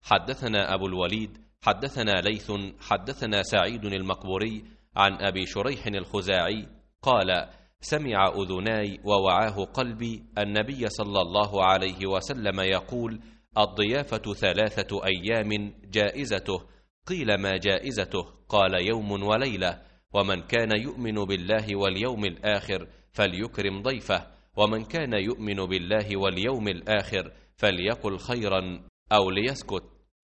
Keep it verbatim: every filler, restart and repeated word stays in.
حدثنا أبو الوليد حدثنا ليث حدثنا سعيد المقبوري عن أبي شريح الخزاعي قال: سمع أذناي ووعاه قلبي النبي صلى الله عليه وسلم يقول: الضيافة ثلاثة أيام جائزته. قيل: ما جائزته؟ قال: يوم وليلة. ومن كان يؤمن بالله واليوم الآخر فليكرم ضيفه، ومن كان يؤمن بالله واليوم الآخر فليقل خيرا أو ليسكت.